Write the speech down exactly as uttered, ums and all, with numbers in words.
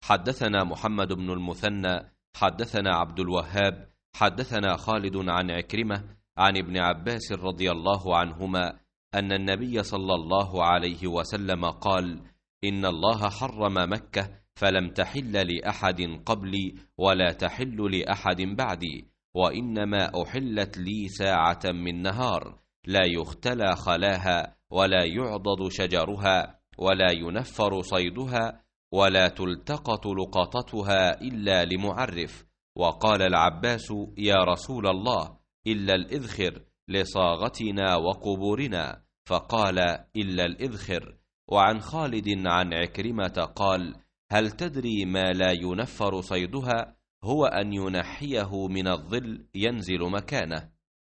حدثنا محمد بن المثنى حدثنا عبد الوهاب حدثنا خالد عن عكرمة عن ابن عباس رضي الله عنهما أن النبي صلى الله عليه وسلم قال: إن الله حرم مكة فلم تحل لأحد قبلي ولا تحل لأحد بعدي، وإنما أحلت لي ساعة من نهار لا يختلى خلاها ولا يعضد شجرها ولا ينفر صيدها ولا تلتقط لقطتها إلا لمعرف. وقال العباس: يا رسول الله، إلا الإذخر لصاغتنا وقبورنا، فقال: إلا الإذخر. وعن خالد عن عكرمة قال: هل تدري ما لا ينفر صيدها؟ هو أن ينحيه من الظل ينزل مكانه.